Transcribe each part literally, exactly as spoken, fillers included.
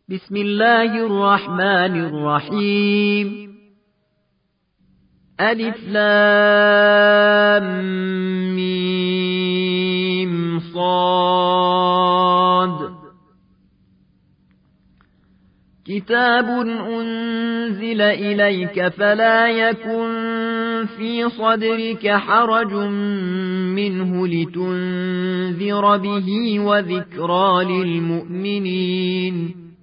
بسم الله الرحمن الرحيم ألف لام ميم صاد كتاب أنزل إليك فلا يكن في صدرك حرج منه لتنذر به وذكرى للمؤمنين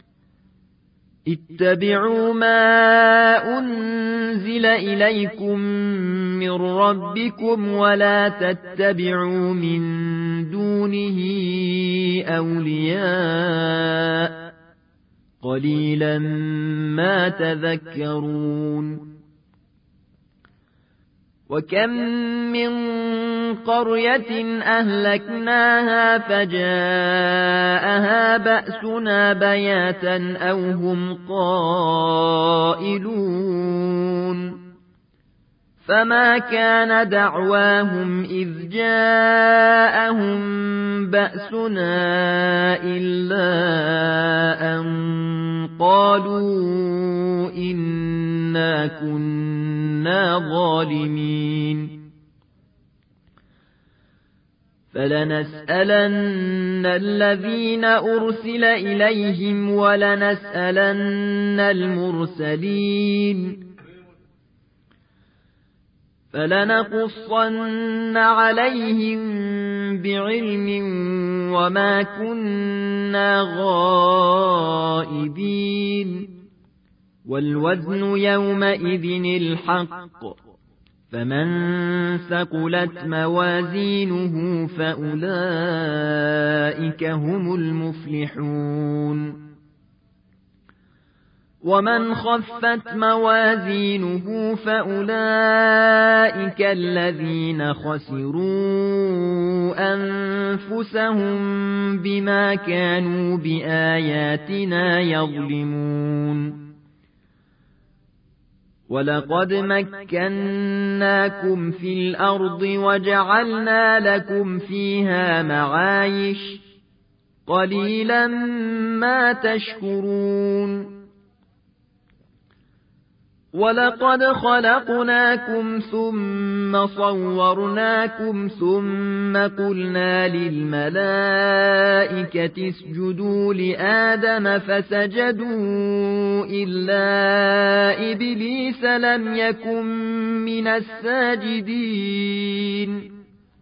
اتبعوا ما أنزل إليكم من ربكم ولا تتبعوا من دونه أولياء قليلا ما تذكرون وكم من قرية أهلكناها فجاءها بأسنا بياتا أو هم قائلون فما كان دعواهم إذ جاءهم بأسنا إلا أن قالوا إنا كنا ظالمين فلنسألن الذين أرسل إليهم ولنسألن المرسلين فلنقصن عليهم بعلم وما كنا غائبين والوزن يومئذ الحق فمن ثقلت موازينه فأولئك هم المفلحون ومن خفت موازينه فأولئك الذين خسروا أنفسهم بما كانوا بآياتنا يظلمون ولقد مكناكم في الأرض وجعلنا لكم فيها معايش قليلا ما تشكرون ولقد خلقناكم ثم صورناكم ثم قلنا للملائكة اسجدوا لآدم فسجدوا إلا إبليس لم يكن من الساجدين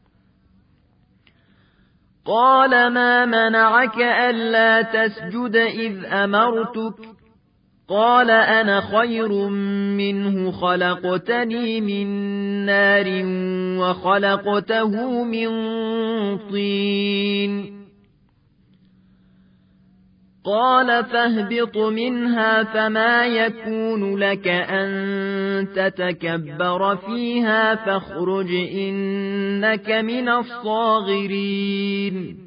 قال ما منعك ألا تسجد إذ أمرتك قال أنا خير منه خلقتني من نار وخلقته من طين قال فاهبط منها فما يكون لك أن تتكبر فيها فاخرج إنك من الصاغرين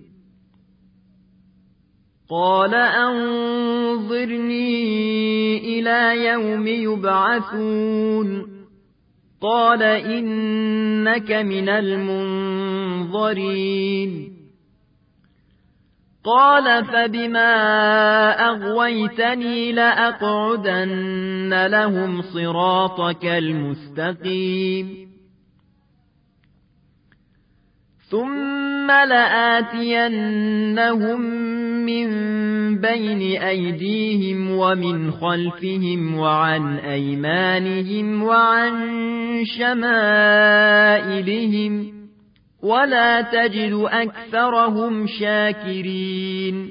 قال أنظرني إلى يوم يبعثون قال إنك من المنظرين قال فبما أغويتني لأقعدن لهم صراطك المستقيم ثم لآتينهم من بين أيديهم ومن خلفهم وعن أيمانهم وعن شمائلهم ولا تجد أكثرهم شاكرين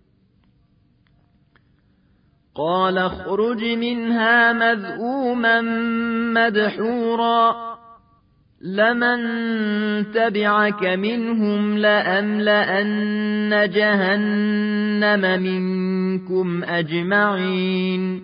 قال اخرج منها مذءوما مدحورا لمن تبعك منهم لأملأن جهنم منكم أجمعين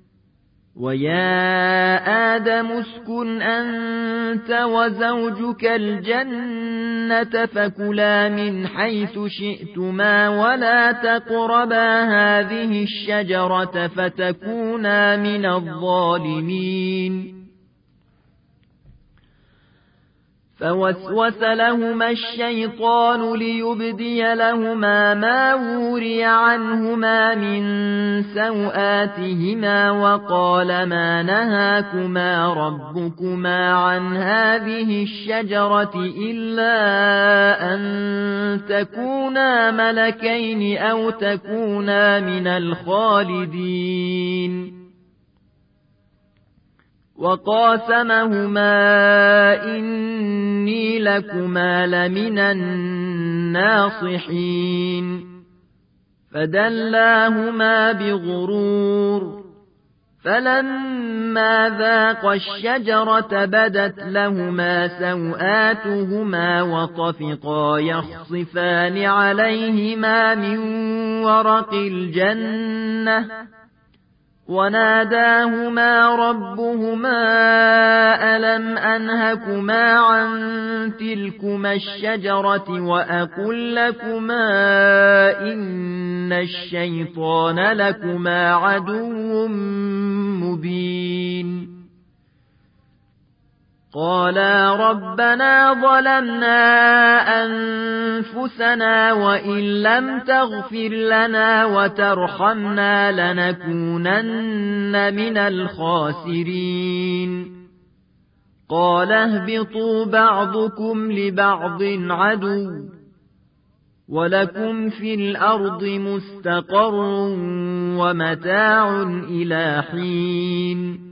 ويا آدم اسكن أنت وزوجك الجنة فكلا من حيث شئتما ولا تقربا هذه الشجرة فتكونا من الظالمين فوسوس لهما الشيطان ليبدي لهما ما وري عنهما من سوآتهما وقال ما نهاكما ربكما عن هذه الشجرة إلا أن تكونا ملكين أو تكونا من الخالدين وقاسمهما إني لكما لمن الناصحين فدلاهما بغرور فلما ذاقا الشجرة بدت لهما سوآتهما وطفقا يخصفان عليهما من ورق الجنة وناداهما ربهما ألم أنهكما عن تلكما الشجرة وأقل لكما إن الشيطان لكما عدو مبين قالا ربنا ظلمنا أنفسنا وإن لم تغفر لنا وترحمنا لنكونن من الخاسرين قال اهبطوا بعضكم لبعض عدو ولكم في الأرض مستقر ومتاع إلى حين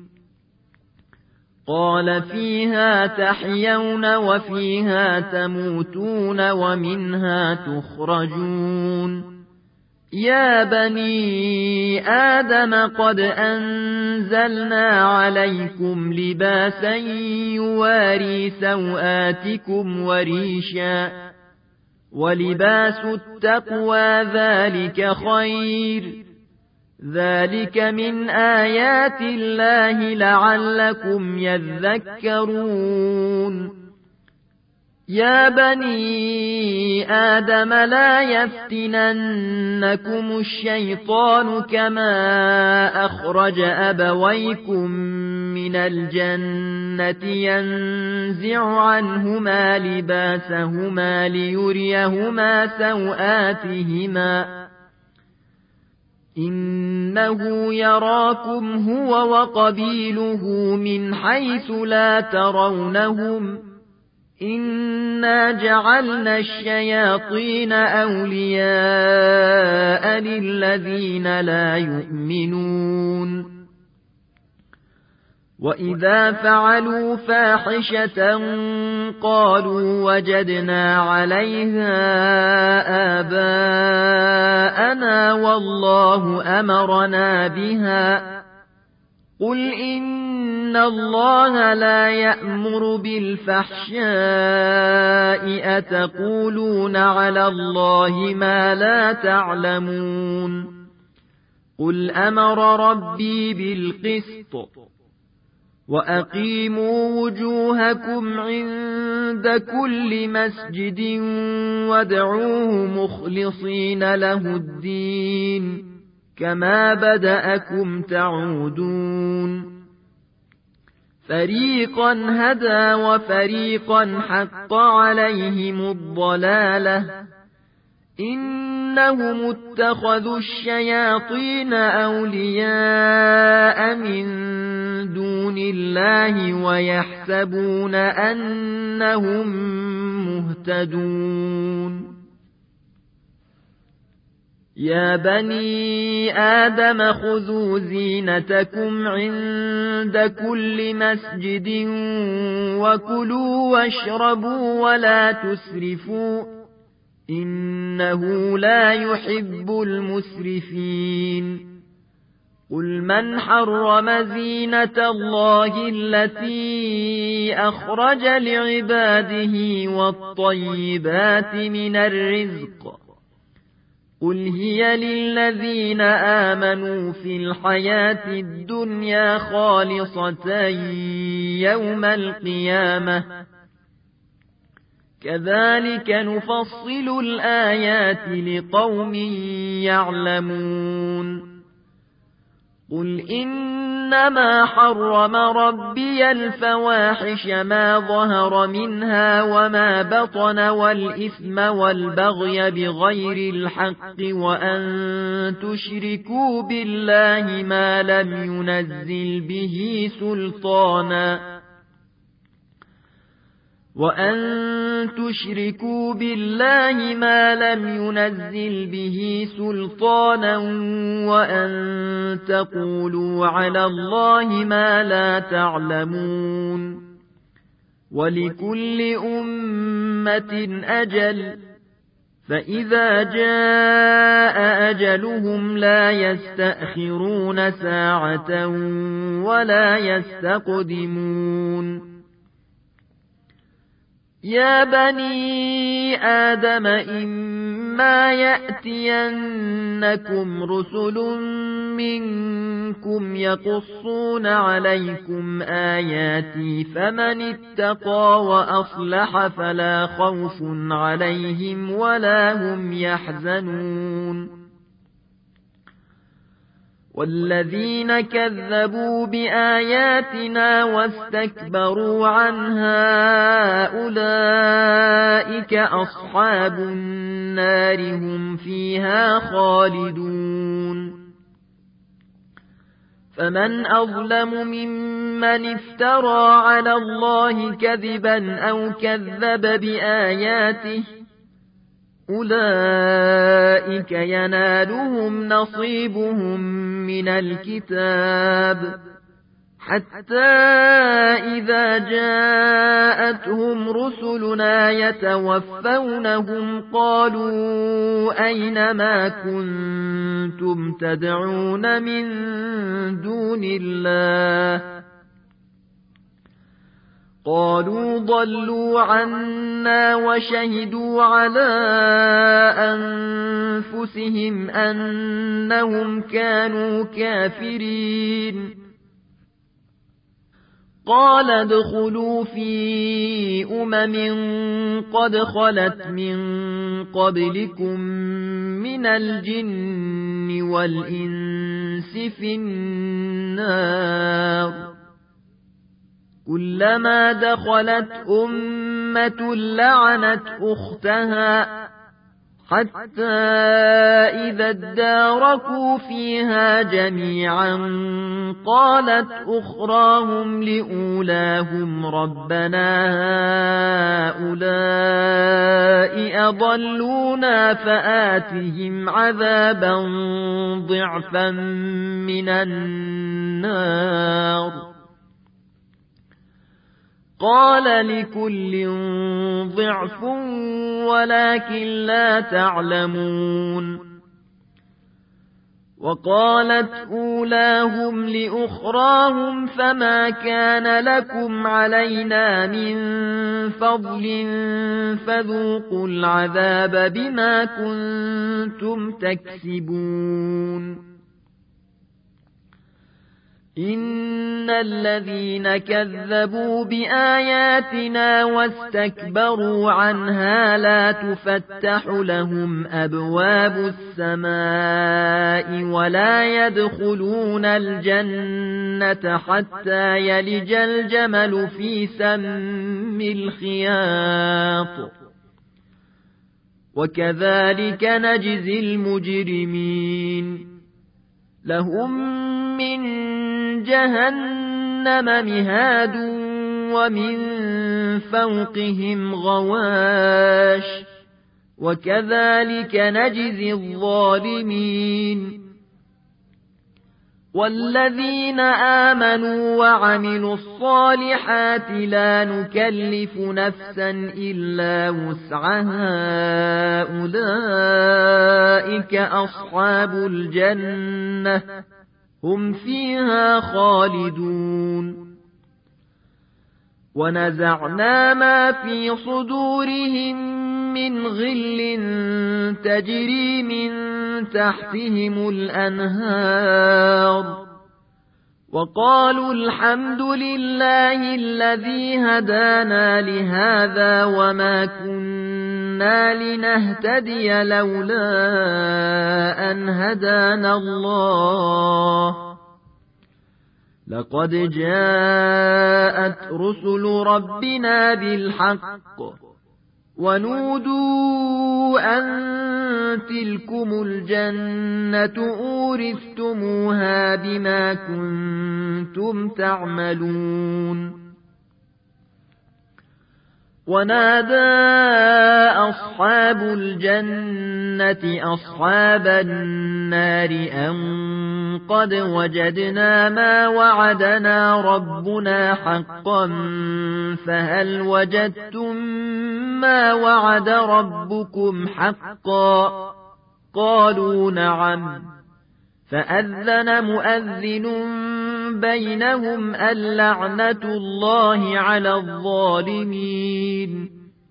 قال فيها تحيون وفيها تموتون ومنها تخرجون يا بني آدم قد أنزلنا عليكم لباسا يواري سوآتكم وريشا ولباس التقوى ذلك خير ذلك من آيات الله لعلكم يذكرون يا بني آدم لا يفتننكم الشيطان كما أخرج أبويكم من الجنة ينزع عنهما لباسهما ليريهما سوآتهما إنه يراكم هو وقبيله من حيث لا ترونهم إنا جعلنا الشياطين أولياء للذين لا يؤمنون وإذا فعلوا فاحشة قالوا وجدنا عليها آباءنا والله أمرنا بها قل إن الله لا يأمر بالفحشاء أتقولون على الله ما لا تعلمون قل أمر ربي بالقسط وأقيموا وجوهكم عند كل مسجد وادعوه مخلصين له الدين كما بدأكم تعودون فريقا هدى وفريقا حق عليهم الضلالة إنهم اتخذوا الشياطين أولياء من دون الله ويحسبون أنهم مهتدون يا بني آدم خذوا زينتكم عند كل مسجد وكلوا واشربوا ولا تسرفوا إنه لا يحب المسرفين قل من حرم زينة الله التي أخرج لعباده والطيبات من الرزق قل هي للذين آمنوا في الحياة الدنيا خالصة يوم القيامة كذلك نفصل الآيات لقوم يعلمون قل إن إنما حرم ربي الفواحش ما ظهر منها وما بطن والإثم والبغي بغير الحق وأن تشركوا بالله ما لم ينزل به سلطانا وأن تشركوا بالله ما لم ينزل به سلطانا وأن تقولوا على الله ما لا تعلمون ولكل أمة أجل فإذا جاء أجلهم لا يستأخرون ساعة ولا يستقدمون يا بني آدم إما يأتينكم رسل منكم يقصون عليكم آياتي فمن اتقى وأصلح فلا خوف عليهم ولا هم يحزنون والذين كذبوا بآياتنا واستكبروا عنها أولئك أصحاب النار هم فيها خالدون فمن أظلم ممن افترى على الله كذبا أو كذب بآياته أولئك ينالهم نصيبهم من الكتاب حتى إذا جاءتهم رسلنا يتوفونهم قالوا أين ما كنتم تدعون من دون الله قالوا ضلوا عنا وشهدوا على أنفسهم أنهم كانوا كافرين قال ادخلوا في أمم قد خلت من قبلكم من الجن والإنس في النار كلما دخلت أمة لعنت أختها حتى إذا اداركوا فيها جميعا قالت أخراهم لأولاهم ربنا هؤلاء أضلونا فآتهم عذابا ضعفا من النار قال لكل ضعف ولكن لا تعلمون وقالت أولاهم لأخراهم فما كان لكم علينا من فضل فذوقوا العذاب بما كنتم تكسبون إن الذين كذبوا بآياتنا واستكبروا عنها لا تفتح لهم أبواب السماء ولا يدخلون الجنة حتى يلج الجمل في سم الخياط وكذلك نجزي المجرمين لهم من جهنم مهاد ومن فوقهم غواش وكذلك نجزي الظالمين والذين آمنوا وعملوا الصالحات لا نكلف نفسا إلا وسعها أولئك أصحاب الجنة هم فيها خالدون ونزعنا ما في صدورهم من غل تجري من تحتهم الأنهار وقالوا الحمد لله الذي هدانا لهذا وما كنا لنهتدي لولا أن هدانا الله لقد جاءت رسل ربنا بالحق ونودوا أن تلكم الجنة أورثتموها بما كنتم تعملون ونادى أصحاب الجنة أصحاب النار أن قد وجدنا ما وعدنا ربنا حقا فهل وجدتم ما وعد ربكم حقا قالوا نعم فأذن مؤذن بينهم اللعنة الله على الظالمين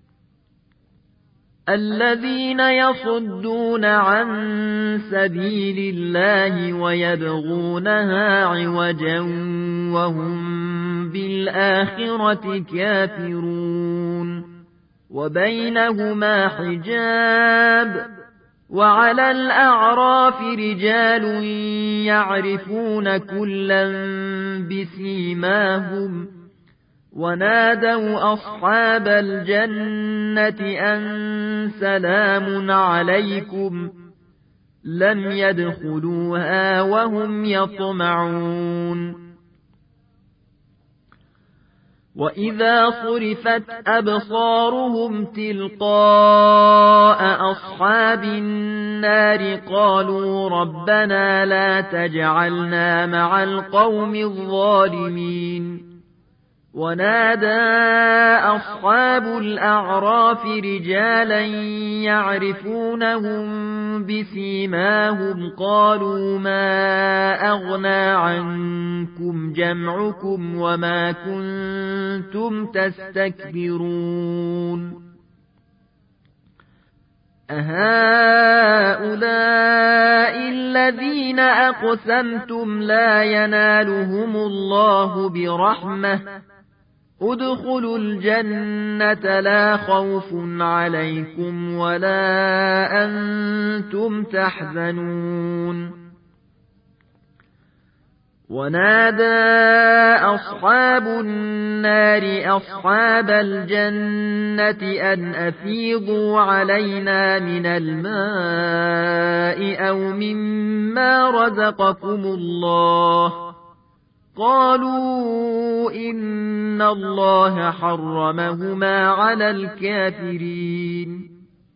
الذين يصدون عن سبيل الله ويبغونها عوجا وهم بالآخرة كافرون وبينهما حجاب وعلى الأعراف رجال يعرفون كلا بسيماهم ونادوا أصحاب الجنة أن سلام عليكم لم يدخلوها وهم يطمعون وإذا صرفت أبصارهم تلقاء أصحاب النار قالوا ربنا لا تجعلنا مع القوم الظالمين ونادى أصحاب الأعراف رجالا يعرفونهم بسيماهم قالوا ما أغنى عنكم جمعكم وما كنتم تستكبرون أهؤلاء الذين أقسمتم لا ينالهم الله برحمة ادخلوا الجنة لا خوف عليكم ولا أنتم تحزنون ونادى أصحاب النار أصحاب الجنة أن أفيضوا علينا من الماء أو مما رزقكم الله قالوا إن الله حرمهما على الكافرين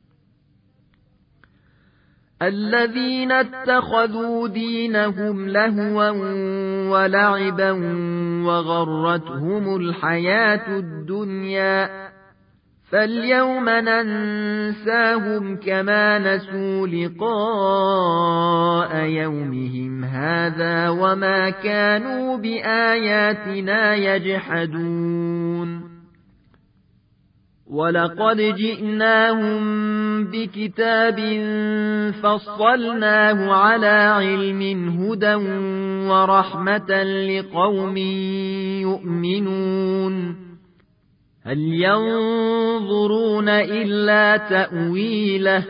الذين اتخذوا دينهم لهوا ولعبا وغرتهم الحياة الدنيا فاليوم ننساهم كما نسوا لقاء يومهم هذا وما كانوا بآياتنا يجحدون ولقد جئناهم بكتاب فصلناه على علم هدى ورحمة لقوم يؤمنون هل ينظرون إلا تأويله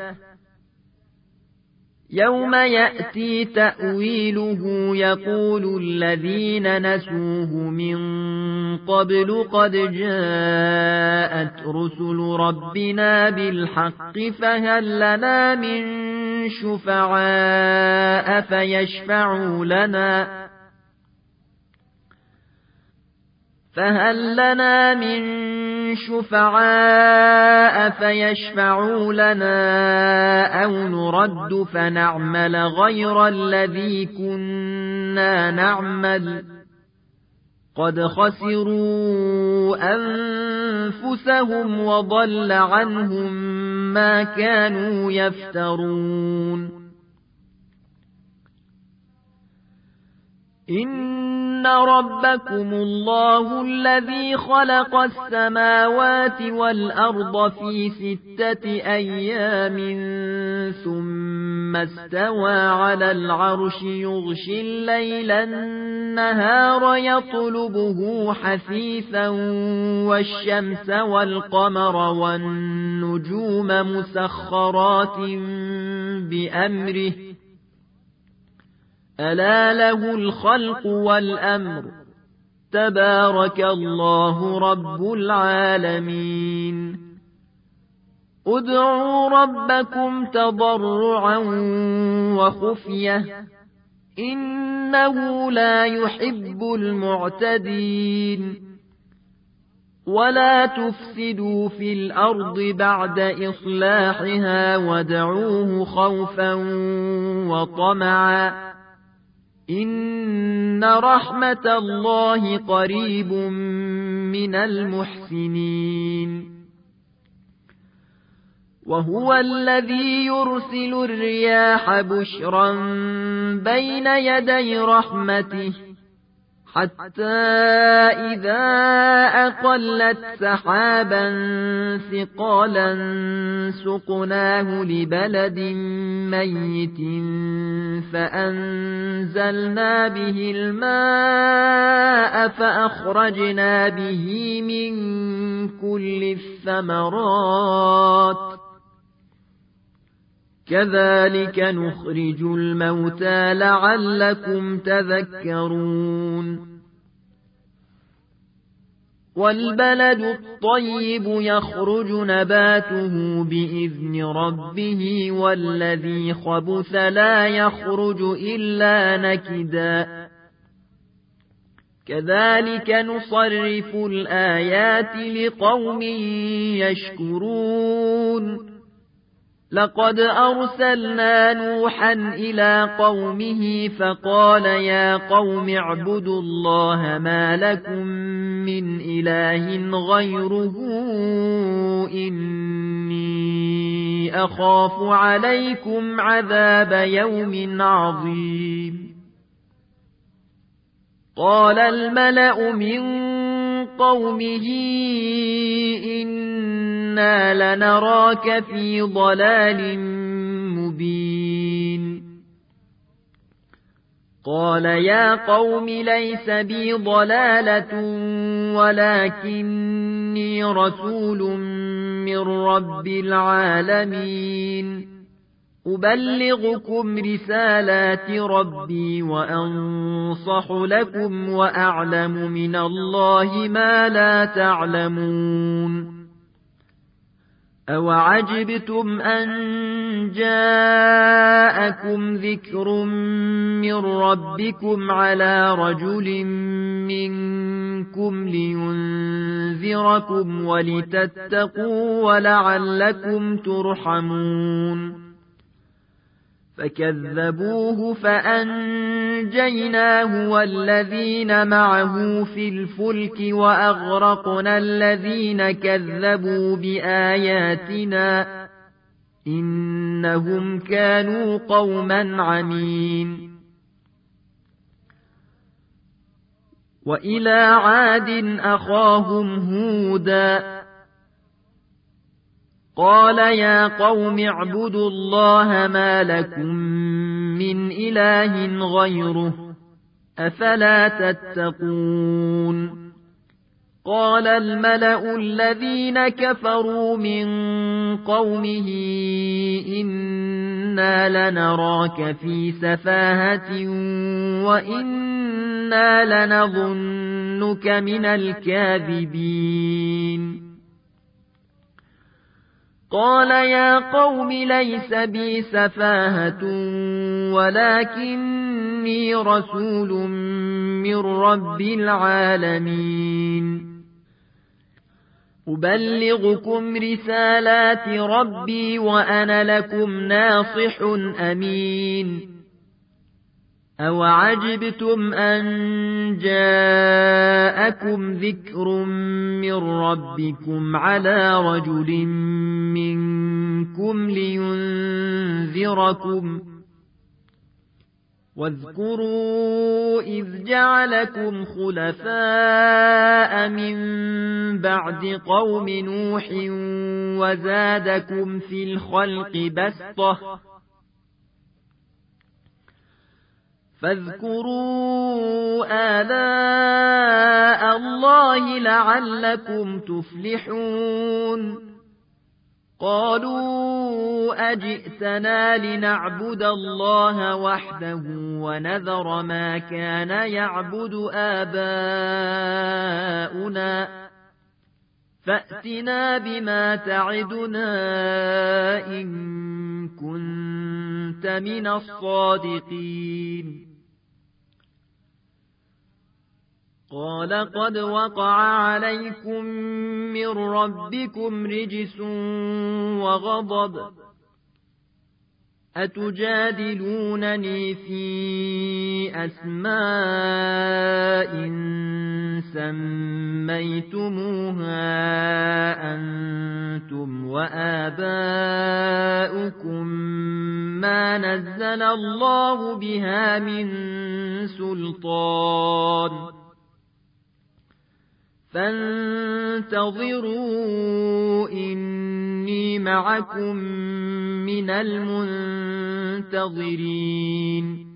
يوم يأتي تأويله يقول الذين نسوه من قبل قد جاءت رسل ربنا بالحق فهل لنا من شفعاء فيشفعوا لنا فهل لنا من شفعاء فيشفعوا لنا أو نرد فنعمل غير الذي كنا نعمل قد خسروا أنفسهم وضل عنهم ما كانوا يفترون إن ربكم الله الذي خلق السماوات والأرض في ستة أيام ثم استوى على العرش يغشي الليل النهار يطلبه حثيثا والشمس والقمر والنجوم مسخرات بأمره ألا له الخلق والأمر تبارك الله رب العالمين ادعوا ربكم تضرعا وخفية إنه لا يحب المعتدين ولا تفسدوا في الأرض بعد إصلاحها وادعوه خوفا وطمعا إن رحمة الله قريب من المحسنين وهو الذي يرسل الرياح بشرا بين يدي رحمته حتى إذا أقلت سحابا ثقالا سقناه لبلد ميت فأنزلنا به الماء فأخرجنا به من كل الثمرات كذلك نخرج الموتى لعلكم تذكرون والبلد الطيب يخرج نباته بإذن ربه والذي خبث لا يخرج إلا نكدا كذلك نصرف الآيات لقوم يشكرون لقد أرسلنا نوحا إلى قومه فقال يا قوم اعبدوا الله ما لكم من إله غيره إني أخاف عليكم عذاب يوم عظيم قال الملأ من قومه إنا لنراك في ضلال مبين قال يا قوم ليس بي ضلالة ولكني رسول من رب العالمين أبلغكم رسالات ربي وأنصح لكم وأعلم من الله ما لا تعلمون أوعجبتم أن جاءكم ذكر من ربكم على رجل منكم لينذركم ولتتقوا ولعلكم ترحمون فكذبوه فأنجيناه والذين معه في الفلك وأغرقنا الذين كذبوا بآياتنا إنهم كانوا قوما عمين وإلى عاد أخاهم هودا قال يا قوم اعبدوا الله ما لكم من إله غيره أفلا تتقون قال الملأ الذين كفروا من قومه إنا لنراك في سفاهة وإنا لنظنك من الكاذبين قال يا قوم ليس بي سفاهة ولكني رسول من رب العالمين أبلغكم رسالات ربي وأنا لكم ناصح أمين أوعجبتم أن جاءكم ذكر من ربكم على رجل منكم لينذركم واذكروا إذ جعلكم خلفاء من بعد قوم نوح وزادكم في الخلق بسطة فاذكروا آلاء الله لعلكم تفلحون قالوا أجئتنا لنعبد الله وحده ونذر ما كان يعبد آباؤنا فأتنا بما تعدنا إن كنت من الصادقين قال قد وقع عليكم من ربكم رجس وغضب أتجادلونني في أسماء سميتموها أنتم وآباؤكم ما نزل الله بها من سلطان فانتظروا إني معكم من المنتظرين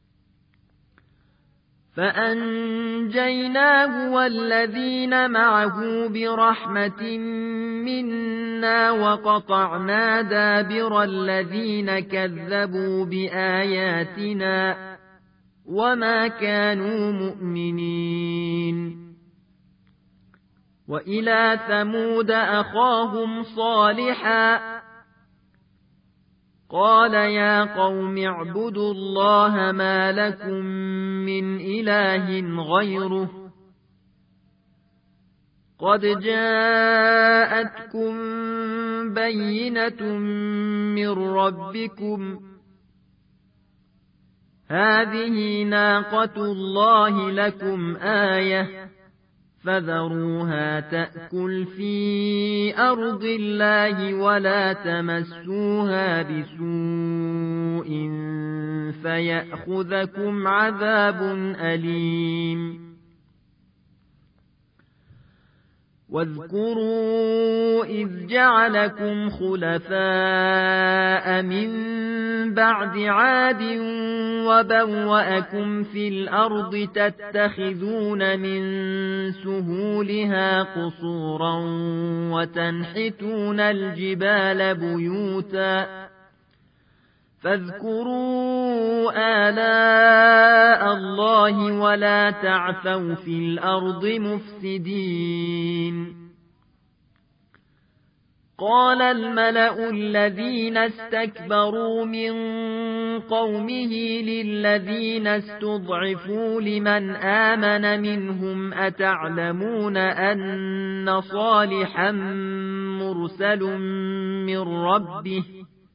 فأنجيناه والذين معه برحمة منا وقطعنا دابر الذين كذبوا بآياتنا وما كانوا مؤمنين وإلى ثمود أخاهم صالحا قال يا قوم اعبدوا الله ما لكم من إله غيره قد جاءتكم بينة من ربكم هذه ناقة الله لكم آية فذروها تأكل في أرض الله ولا تمسوها بسوء فيأخذكم عذاب أليم واذكروا إذ جعلكم خلفاء من بعد عاد وبوأكم في الأرض تتخذون من سهولها قصورا وتنحتون الجبال بيوتا فاذكروا آلاء الله ولا تعثوا في الأرض مفسدين قال الملأ الذين استكبروا من قومه للذين استضعفوا لمن آمن منهم أتعلمون أن صالحا مرسل من ربه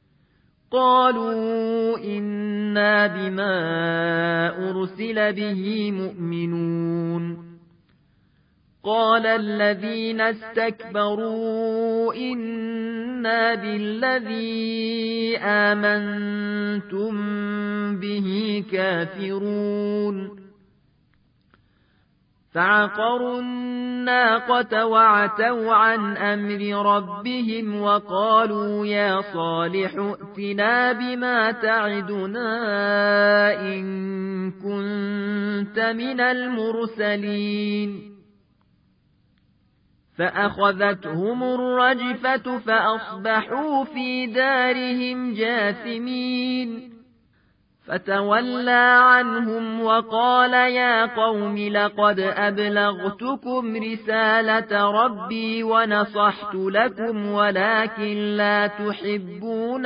قالوا إنا بما أرسل به مؤمنون قال الذين استكبروا إنا بالذي آمنتم به كافرون فعقروا الناقة وعتوا عن أمر ربهم وقالوا يا صالح ائتنا بما تعدنا إن كنت من المرسلين فأخذتهم الرجفة فأصبحوا في دارهم جاثمين فتولى عنهم وقال يا قوم لقد أبلغتكم رسالة ربي ونصحت لكم ولكن لا تحبون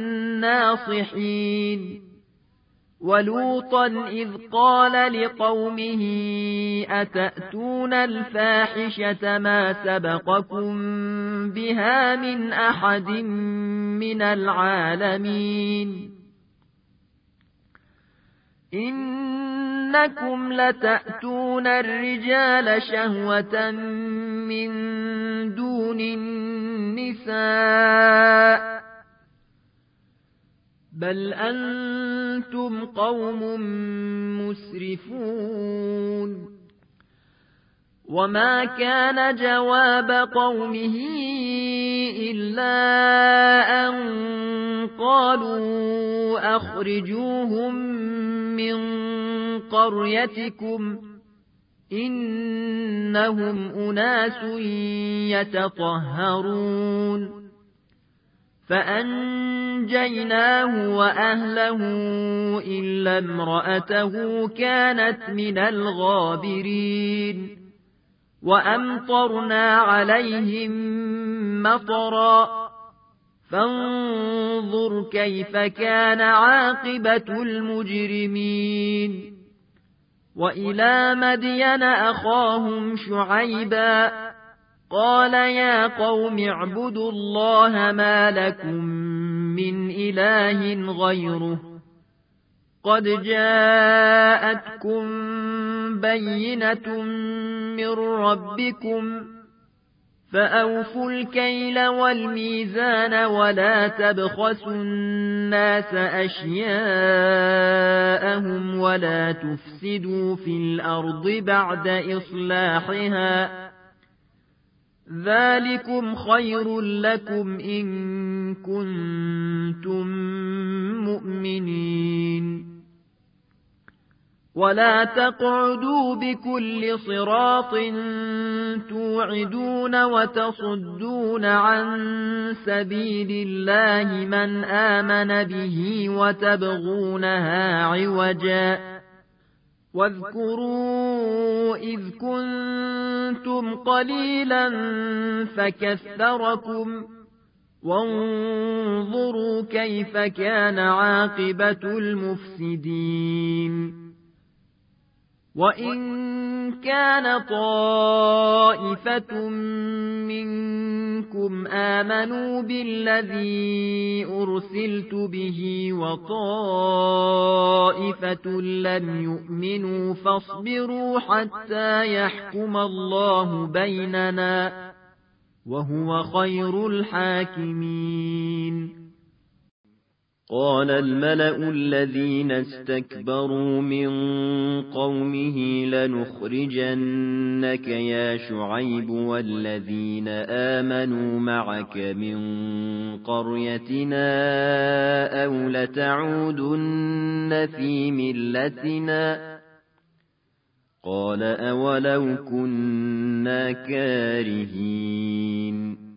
الناصحين ولوطا إذ قال لقومه أتأتون الفاحشة ما سبقكم بها من أحد من العالمين إنكم لتأتون الرجال شهوة من دون النساء بل أنتم قوم مسرفون وما كان جواب قومه إلا أن قالوا أخرجوهم من قريتكم إنهم أناس يتطهرون فأنجيناه وأهله إلا امرأته كانت من الغابرين وأمطرنا عليهم مطرا فانظر كيف كان عاقبة المجرمين وإلى مدين أخاهم شعيبا قال يا قوم اعبدوا الله ما لكم من إله غيره قد جاءتكم بينة من ربكم فأوفوا الكيل والميزان ولا تبخسوا الناس أشياءهم ولا تفسدوا في الأرض بعد إصلاحها ذلكم خير لكم إن كنتم مؤمنين ولا تقعدوا بكل صراط توعدون وتصدون عن سبيل الله من آمن به وتبغونها عوجا واذكروا إذ كنتم قليلا فكثركم وانظروا كيف كان عاقبة المفسدين وإن كان طائفة منكم آمنوا بالذي أرسلت به وطائفة لم يؤمنوا فاصبروا حتى يحكم الله بيننا وهو خير الحاكمين قال الملأ الذين استكبروا من قومه لنخرجنك يا شعيب والذين آمنوا معك من قريتنا أو لتعودن في ملتنا قال أولو كنا كارهين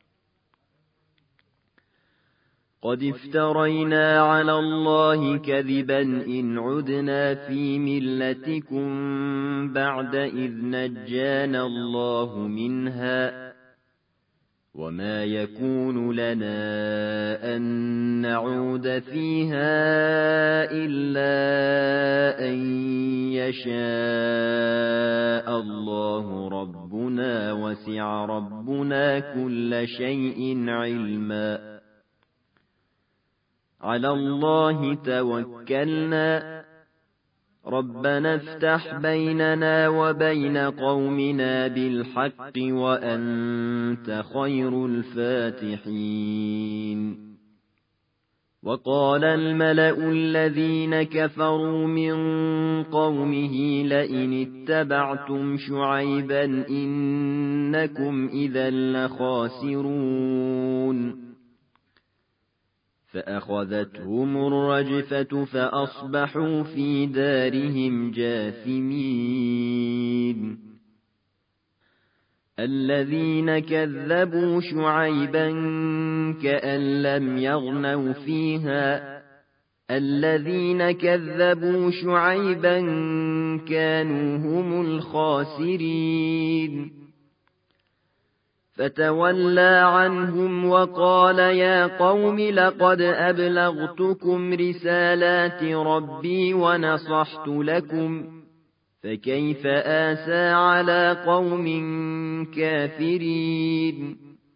قد افترينا على الله كذبا إن عدنا في ملتكم بعد إذ نجانا الله منها وما يكون لنا أن نعود فيها إلا أن يشاء الله ربنا وسع ربنا كل شيء علما على الله توكلنا ربنا افتح بيننا وبين قومنا بالحق وأنت خير الفاتحين وقال الملأ الذين كفروا من قومه لئن اتبعتم شعيبا إنكم إذا لخاسرون فأخذتهم الرجفة فأصبحوا في دارهم جاثمين الذين كذبوا شعيبا كأن لم يغنوا فيها الذين كذبوا شعيبا كانوا هم الخاسرين فتولى عنهم وقال يا قوم لقد أبلغتكم رسالات ربي ونصحت لكم فكيف آسى على قوم كافرين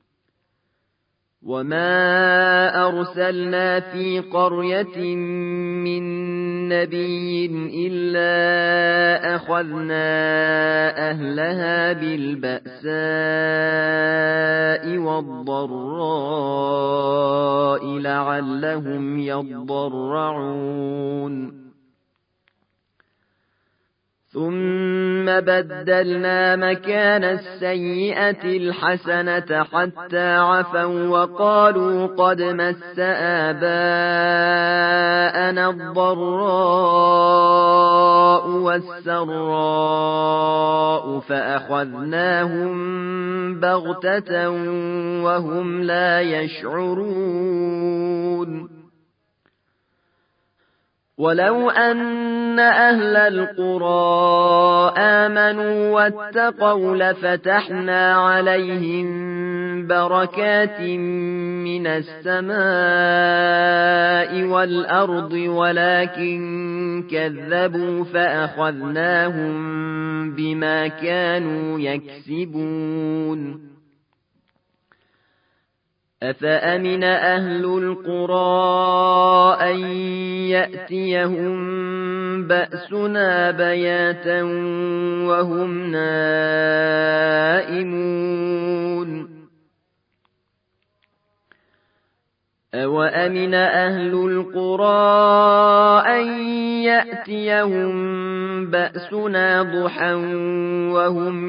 وما أرسلنا في قرية من نبي إلا أخذنا أهلها بالبأساء والضراء لعلهم يضرعون ثم بدلنا مكان السيئة الحسنة حتى عفوا وقالوا قد مس آباءنا الضراء والسراء الضراء فأخذناهم بغتة وهم لا يشعرون ولو أن أهل القرى آمنوا واتقوا لفتحنا عليهم بركات من السماء والأرض ولكن كذبوا فأخذناهم بما كانوا يكسبون أفأمن أهل القرى أن يأتيهم بأسنا بياتا وهم نائمون أوأمن أهل القرى أن يأتيهم بأسنا ضحى وهم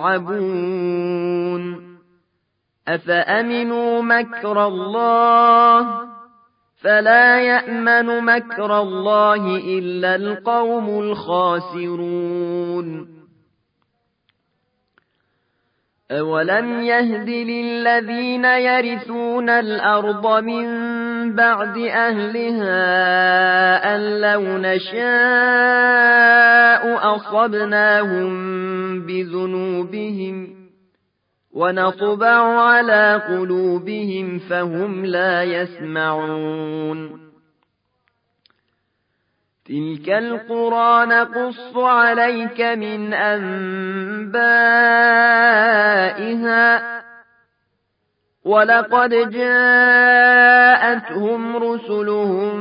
يلعبون أفأمنوا مكر الله فلا يأمن مكر الله إلا القوم الخاسرون أولم يهد للذين يرثون الأرض من بعد أهلها أن لو نشاء أصبناهم بذنوبهم ونطبع على قلوبهم فهم لا يسمعون تلك القرى نقص عليك من أنبائها ولقد جاءتهم رسلهم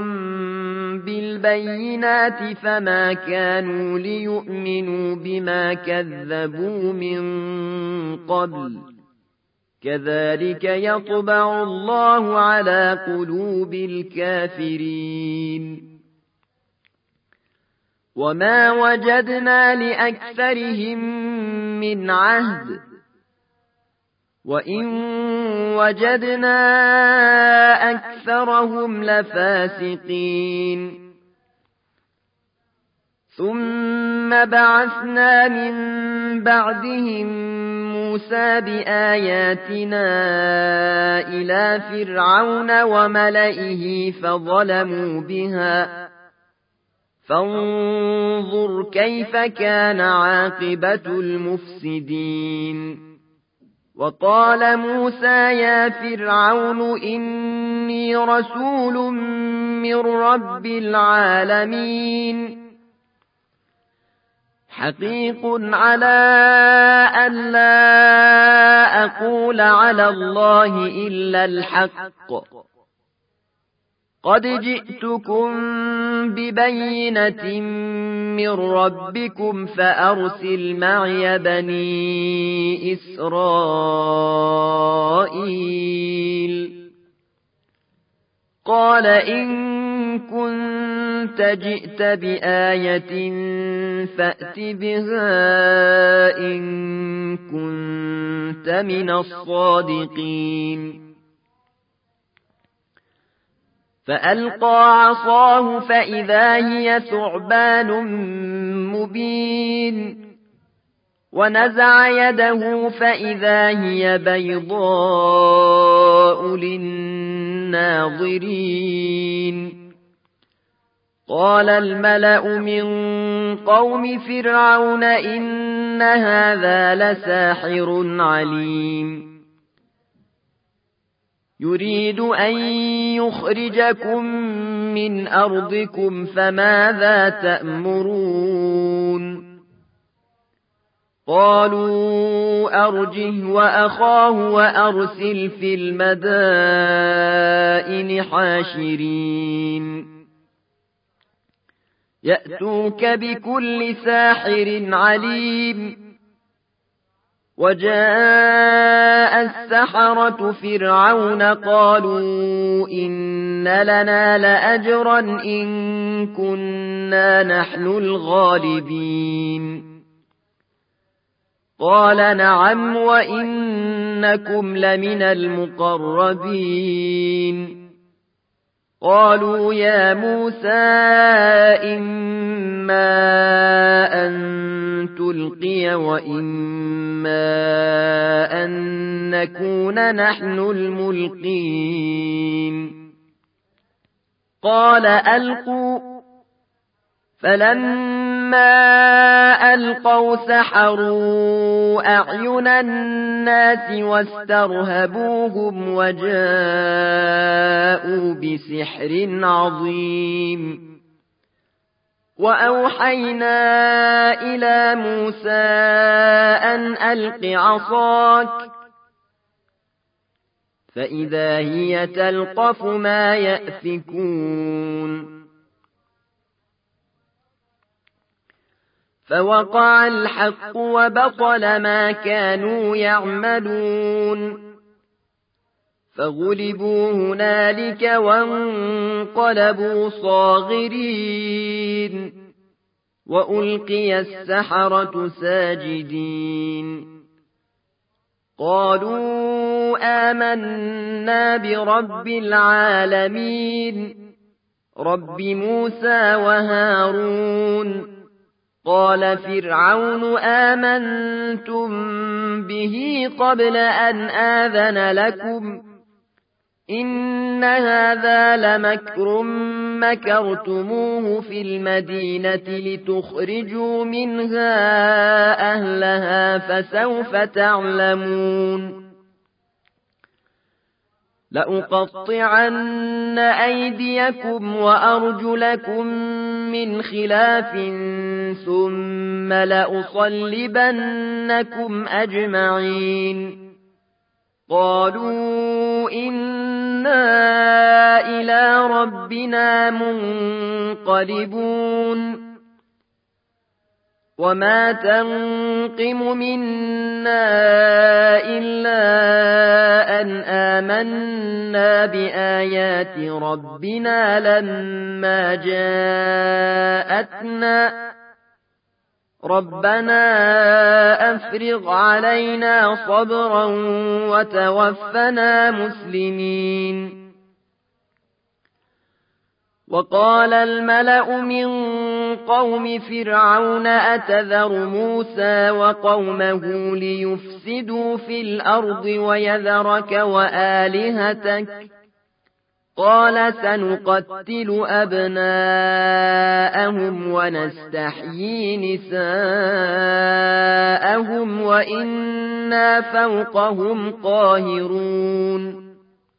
بالبينات فما كانوا ليؤمنوا بما كذبوا من قبل كذلك يطبع الله على قلوب الكافرين وما وجدنا لأكثرهم من عهد وإن وجدنا أكثرهم لفاسقين ثم بعثنا من بعدهم موسى بآياتنا إلى فرعون وملئه فظلموا بها فانظر كيف كان عاقبة المفسدين وقال موسى يا فرعون إني رسول من رب العالمين حقيق على أن لا أقول على الله إلا الحق قد جئتكم ببينة من ربكم فأرسل معي بني إسرائيل قال إن كنت جئت بآية فأت بها إن كنت من الصادقين فألقى عصاه فإذا هي ثعبان مبين ونزع يده فإذا هي بيضاء للناظرين قال الملأ من قوم فرعون إن هذا لساحر عليم يريد أن يخرجكم من أرضكم فماذا تأمرون قالوا أرجه وأخاه وأرسل في المدائن حاشرين يأتوك بكل ساحر عليم وجاء السحرة فرعون قالوا إن لنا لأجرا إن كنا نحن الغالبين قال نعم وإنكم لمن المقربين قالوا يا موسى إما أن تلقي وإما أن نكون نحن الملقين قال ألقوا فلما ألقوا سحروا أعين الناس واسترهبوهم وجاءوا بسحر عظيم وأوحينا إلى موسى أن ألق عصاك فإذا هي تلقف ما يأفكون فوقع الحق وبطل ما كانوا يعملون فغلبوا هنالك وانقلبوا صاغرين وألقي السحرة ساجدين قالوا آمنا برب العالمين رب موسى وهارون قال فرعون آمنتم به قبل أن آذن لكم إن هذا لمكر مكرتموه في المدينة لتخرجوا منها أهلها فسوف تعلمون لأقطعن أيديكم وأرجلكم من خلاف ثم لأصلبنكم أجمعين قالوا إنا إلى ربنا منقلبون وما تنقم منا إلا أن آمنا بآيات ربنا لما جاءتنا ربنا أفرغ علينا صبرا وتوفنا مسلمين وقال الملأ من قوم فرعون أتذر موسى وقومه ليفسدوا في الأرض ويذرك وآلهتك قال سنقتل أبناءهم ونستحيي نساءهم وإنا فوقهم قاهرون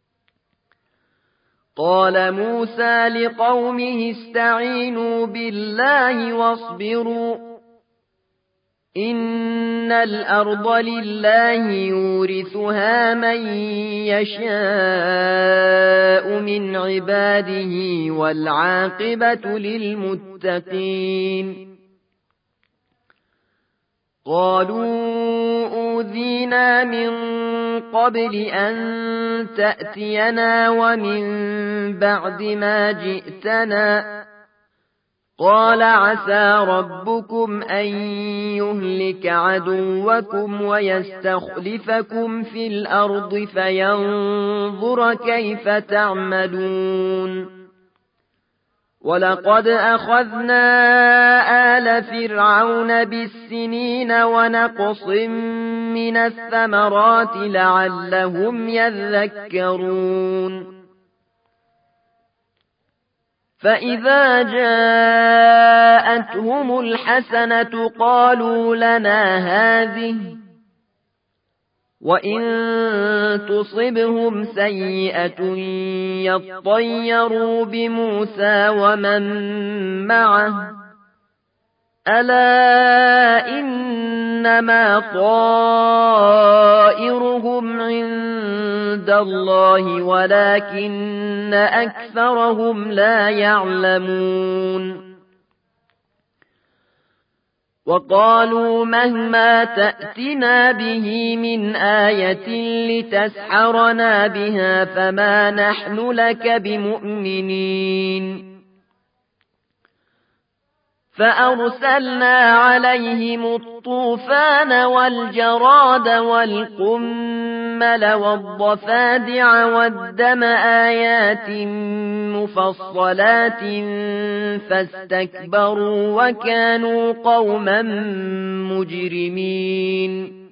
قال موسى لقومه استعينوا بالله واصبروا إن الأرض لله يورثها من يشاء من عباده والعاقبة للمتقين قالوا أوذينا من قبل أن تأتينا ومن بعد ما جئتنا قال عسى ربكم أن يهلك عدوكم ويستخلفكم في الأرض فينظر كيف تعملون ولقد أخذنا آل فرعون بالسنين ونقص من الثمرات لعلهم يذكرون فإذا جاءتهم الحسنة قالوا لنا هذه وإن تصبهم سيئة يطيروا بموسى ومن معه ألا إنما طائرهم عند الله ولكن أكثرهم لا يعلمون وقالوا مهما تأتنا به من آية لتسحرنا بها فما نحن لك بمؤمنين فأرسلنا عليهم الطوفان والجراد والقمل والنمل والضفادع والدم آيات مفصلات فاستكبروا وكانوا قوما مجرمين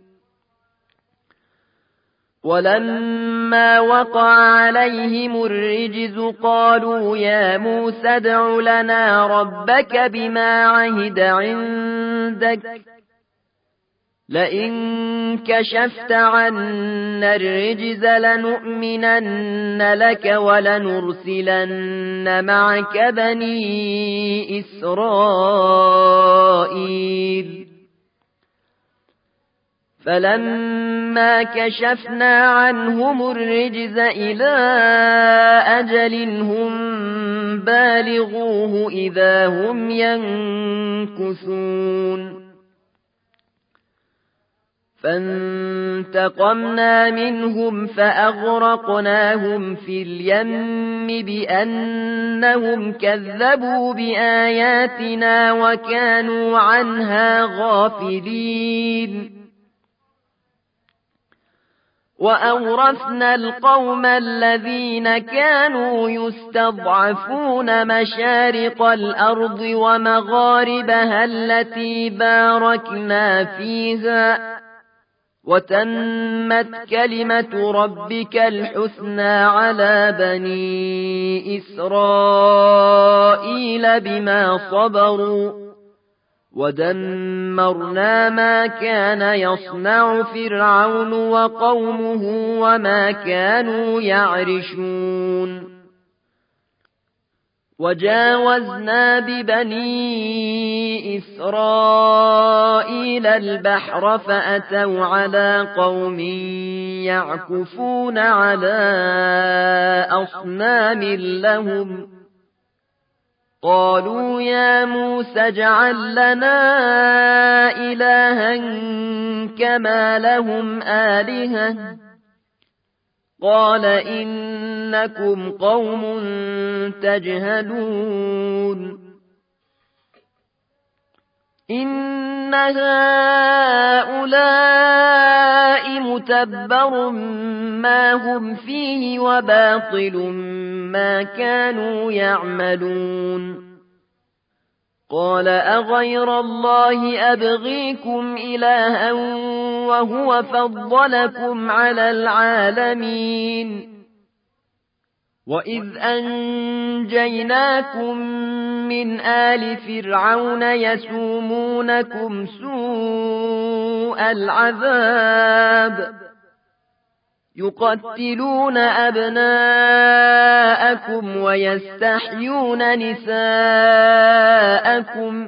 ولما وقع عليهم الرجز قالوا يا موسى ادع لنا ربك بما عهد عندك لئن كشفت عنا الرجز لنؤمنن لك ولنرسلن معك بني إسرائيل فلما كشفنا عنهم الرجز إلى أجل هم بالغوه إذا هم ينكثون فانتقمنا منهم فأغرقناهم في اليم بأنهم كذبوا بآياتنا وكانوا عنها غافلين وأورثنا القوم الذين كانوا يستضعفون مشارق الأرض ومغاربها التي باركنا فيها وتمت كلمة ربك الحسنى على بني إسرائيل بما صبروا ودمرنا ما كان يصنع فرعون وقومه وما كانوا يعرشون وجاوزنا ببني إسرائيل البحر فأتوا على قوم يعكفون على أصنام لهم قالوا يا موسى اجعل لنا إلها كما لهم آلهة قال إنكم قوم تجهلون إن هؤلاء متبر ما هم فيه وباطل ما كانوا يعملون قال أغير الله أبغيكم إلها وهو فضلكم على العالمين وإذ أنجيناكم من آل فرعون يسومونكم سوء العذاب يقتلون أبناءكم ويستحيون نساءكم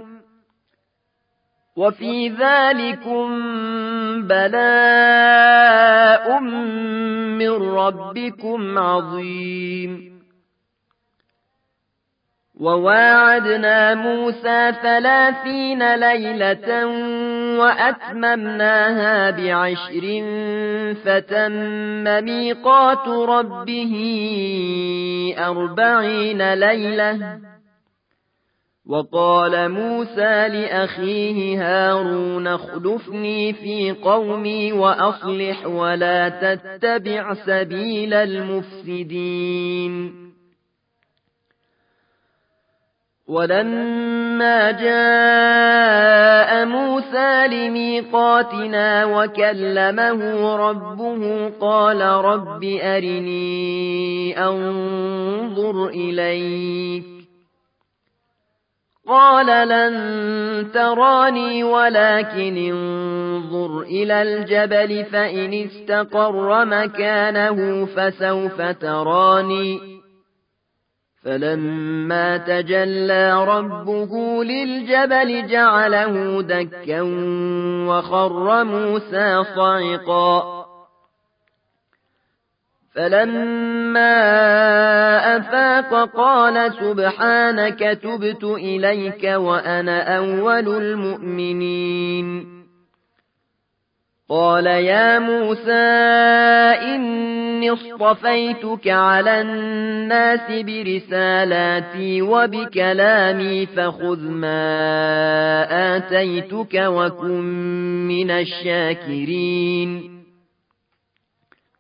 وفي ذلكم بلاء من ربكم عظيم وواعدنا موسى ثلاثين ليلة وأتممناها بعشر فتم ميقات ربه أربعين ليلة وقال موسى لأخيه هارون اخلفني في قومي وأصلح ولا تتبع سبيل المفسدين ولما جاء موسى لميقاتنا وكلمه ربه قال رب أرني أنظر إليك قال لن تراني ولكن انظر إلى الجبل فإن استقر مكانه فسوف تراني فلما تجلى ربه للجبل جعله دكا وخر موسى صعقا فلما أفاق قال سبحانك تبت إليك وأنا أول المؤمنين قال يا موسى إني اصطفيتك على الناس برسالاتي وبكلامي فخذ ما آتيتك وكن من الشاكرين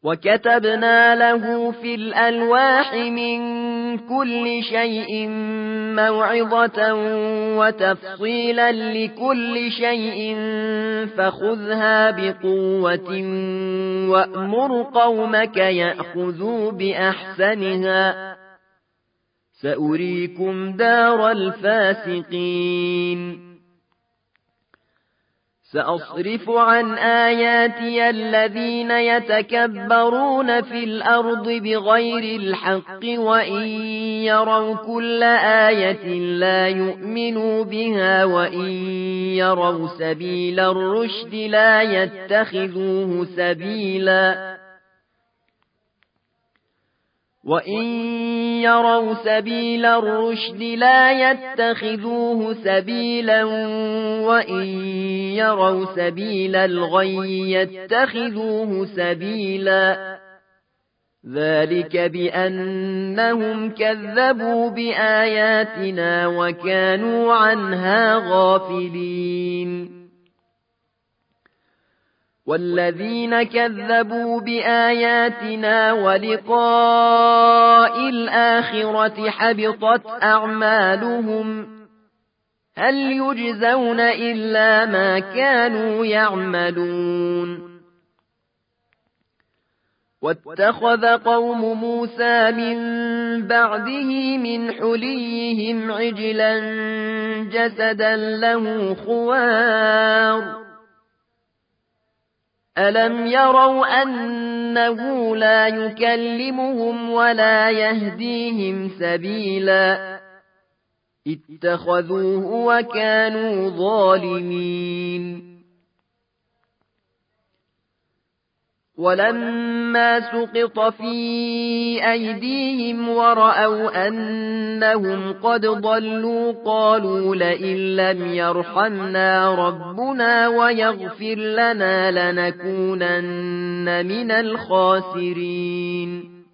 وكتبنا له في الألواح من كل شيء موعظة وتفصيلا لكل شيء فخذها بقوة وأمر قومك يأخذوا بأحسنها سأريكم دار الفاسقين سأصرف عن آياتي الذين يتكبرون في الأرض بغير الحق وإن يروا كل آية لا يؤمنوا بها وإن يروا سبيل الرشد لا يتخذوه سبيلا وإن يروا سبيل الرشد لا يتخذوه سبيلا وإن يروا سبيل الغي يتخذوه سبيلا ذلك بأنهم كذبوا بآياتنا وكانوا عنها غافلين والذين كذبوا بآياتنا ولقاء الآخرة حبطت أعمالهم هل يجزون إلا ما كانوا يعملون واتخذ قوم موسى من بعده من حليهم عجلا جسدا له خوار ألم يروا أنه لا يكلمهم ولا يهديهم سبيلا اتخذوه وكانوا ظالمين ولما سقط في أيديهم ورأوا أنهم قد ضلوا قالوا لئن لم يرحمنا ربنا ويغفر لنا لنكونن من الخاسرين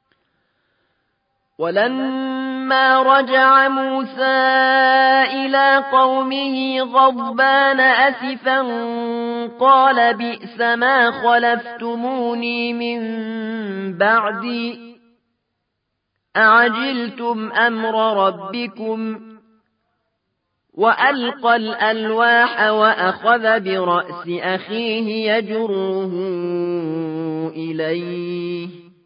ولما رجع موسى إلى قومه غضبان أسفا قال بئس ما خلفتموني من بعدي أعجلتم أمر ربكم وألقى الألواح وأخذ برأس أخيه يجره إليه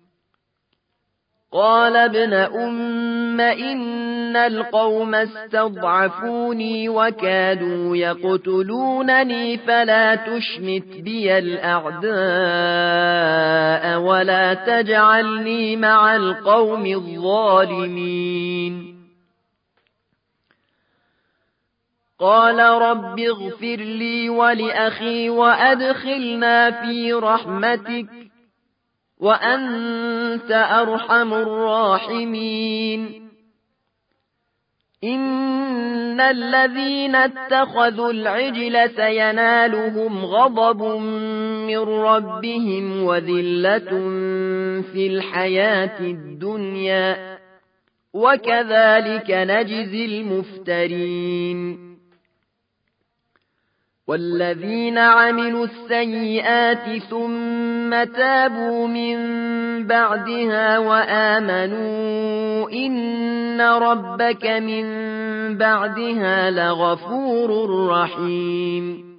قال ابن أم إن القوم استضعفوني وكادوا يقتلونني فلا تشمت بي الأعداء ولا تجعلني مع القوم الظالمين قال رب اغفر لي ولأخي وأدخلنا في رحمتك وأنت أرحم الراحمين إن الذين اتخذوا العجل سينالهم غضب من ربهم وذلة في الحياة الدنيا وكذلك نجزي المفترين والذين عملوا السيئات ثم تابوا من بعدها وآمنوا إن ربك من بعدها لغفور رحيم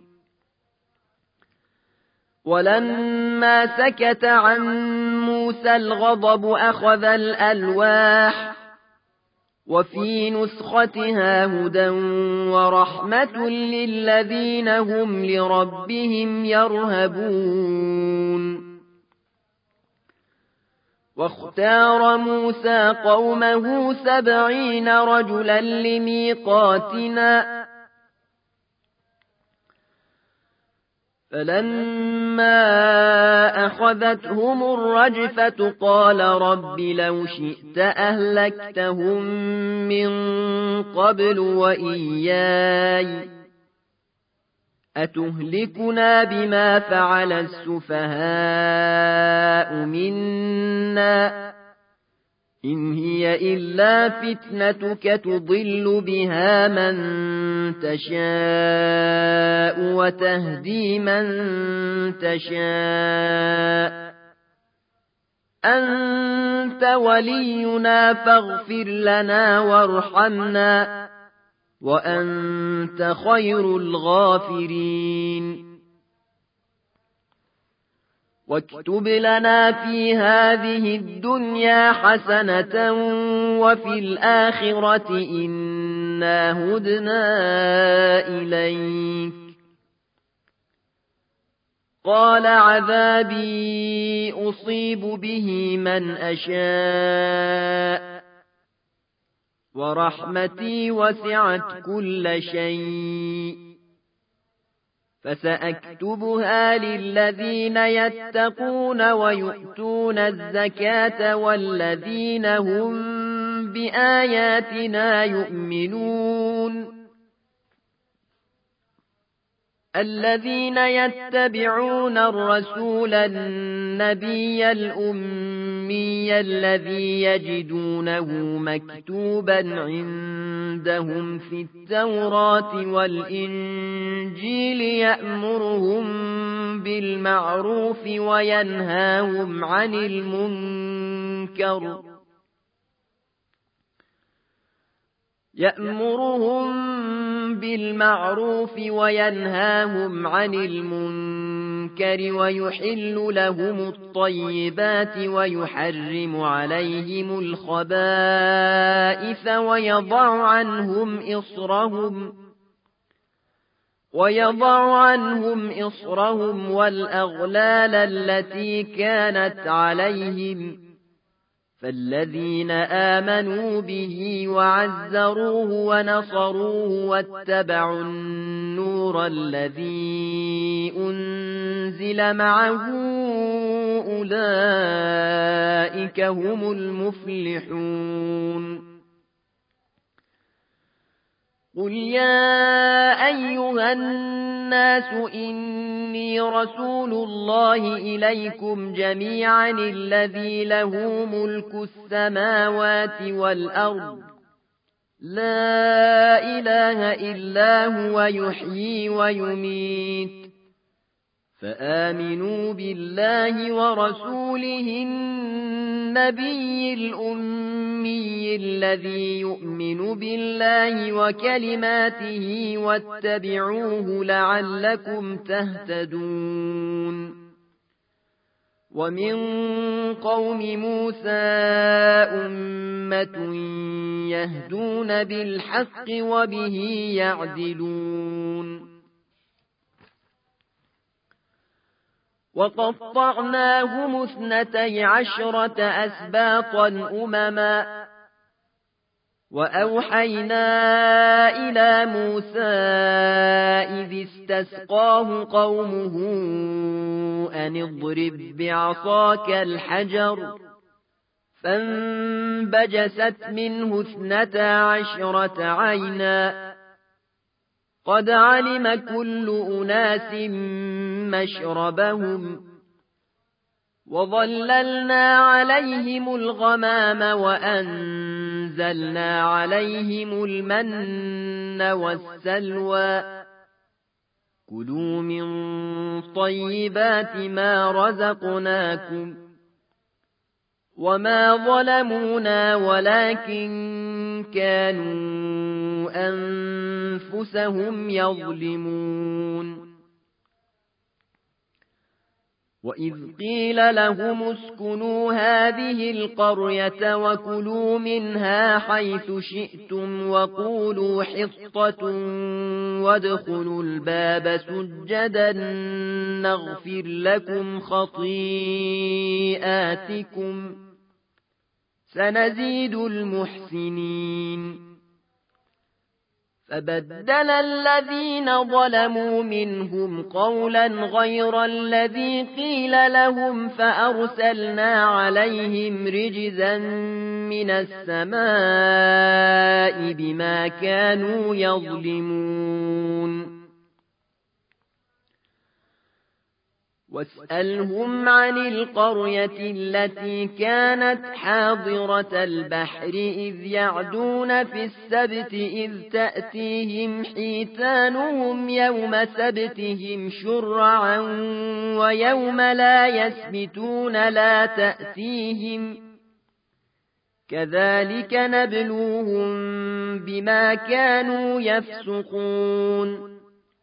ولما سكت عن موسى الغضب أخذ الألواح وفي نسختها هدى ورحمة للذين هم لربهم يرهبون واختار موسى قومه سبعين رجلا لميقاتنا فلما أخذتهم الرجفة قال رب لو شئت أهلكتهم من قبل وإياي أتهلكنا بما فعل السفهاء منا إن هي إلا فتنتك تضل بها من تشاء وتهدي من تشاء أنت ولينا فاغفر لنا وارحمنا وأنت خير الغافرين واكتب لنا في هذه الدنيا حسنة وفي الآخرة إنا هدنا إليك قال عذابي أصيب به من أشاء ورحمتي وسعت كل شيء فسأكتبها للذين يتقون ويؤتون الزكاة والذين هم بآياتنا يؤمنون الذين يتبعون الرسول النبي الأمي الذي يجدونه مكتوبا عندهم في التوراة والإنجيل يأمرهم بالمعروف وينهاهم عن المنكر يأمرهم بالمعروف وينهاهم عن المنكر ويحل لهم الطيبات ويحرم عليهم الخبائث ويضع عنهم إصرهم ويضع عنهم إصرهم والأغلال التي كانت عليهم فالذين آمنوا به وعزروه ونصروه واتبعوا النور الذي أنزل معه أولئك هم المفلحون قل يا أيها الناس إني رسول الله إليكم جميعا الذي له ملك السماوات والأرض لا إله إلا هو يحيي ويميت فآمنوا بالله ورسوله النبي الأمي الذي يؤمن بالله وكلماته واتبعوه لعلكم تهتدون ومن قوم موسى أمة يهدون بالحق وبه يعدلون وقطعناهم اثنتي عشرة أسباطا أمما وأوحينا إلى موسى إذ استسقاه قومه أن اضرب بعصاك الحجر فانبجست منه اثنتا عشرة عينا قد علم كل أناس مشربهم وظللنا عليهم الغمام وأنزلنا عليهم المن والسلوى كلوا من طيبات ما رزقناكم وما ظلمونا ولكن كانوا أنفسهم يظلمون وإذ قيل لهم اسكنوا هذه القرية وكلوا منها حيث شئتم وقولوا حطة وادخلوا الباب سجدا نغفر لكم خطيئاتكم سنزيد المحسنين فبدل الذين ظلموا منهم قولا غير الذي قيل لهم فأرسلنا عليهم رجزا من السماء بما كانوا يظلمون واسألهم عن القرية التي كانت حاضرة البحر إذ يعدون في السبت إذ تأتيهم حيتانهم يوم سبتهم شرعا ويوم لا يسبتون لا تأتيهم كذلك نبلوهم بما كانوا يفسقون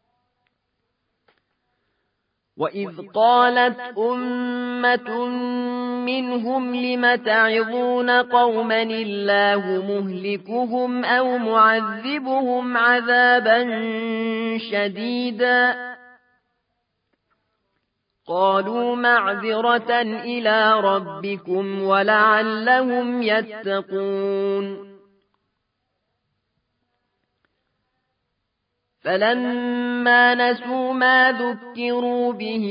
وإذ قالت أمة منهم لم تعظون قوما الله مهلكهم أو معذبهم عذابا شديدا قالوا معذرة إلى ربكم ولعلهم يتقون فلما نسوا ما ذكروا به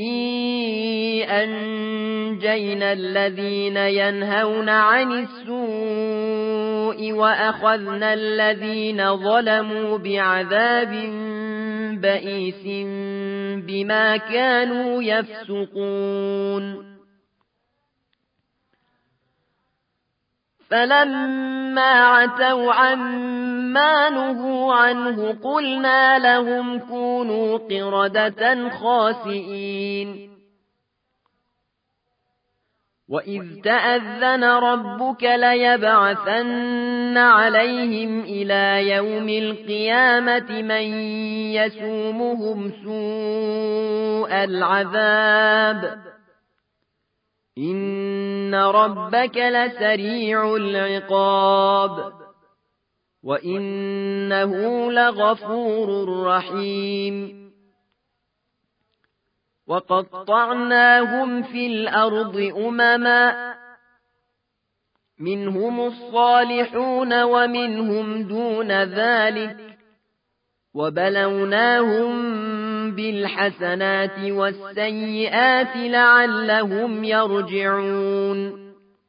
أنجينا الذين ينهون عن السوء وأخذنا الذين ظلموا بعذاب بئيس بما كانوا يفسقون فلما عتوا عما نهوا عنه قلنا لهم كونوا قردة خاسئين وإذ تأذن ربك ليبعثن عليهم إلى يوم القيامة من يسومهم سوء العذاب إن ربك لسريع العقاب وإنه لغفور رحيم وقطعناهم في الأرض أمما منهم الصالحون ومنهم دون ذلك وبلوناهم بالحسنات والسيئات لعلهم يرجعون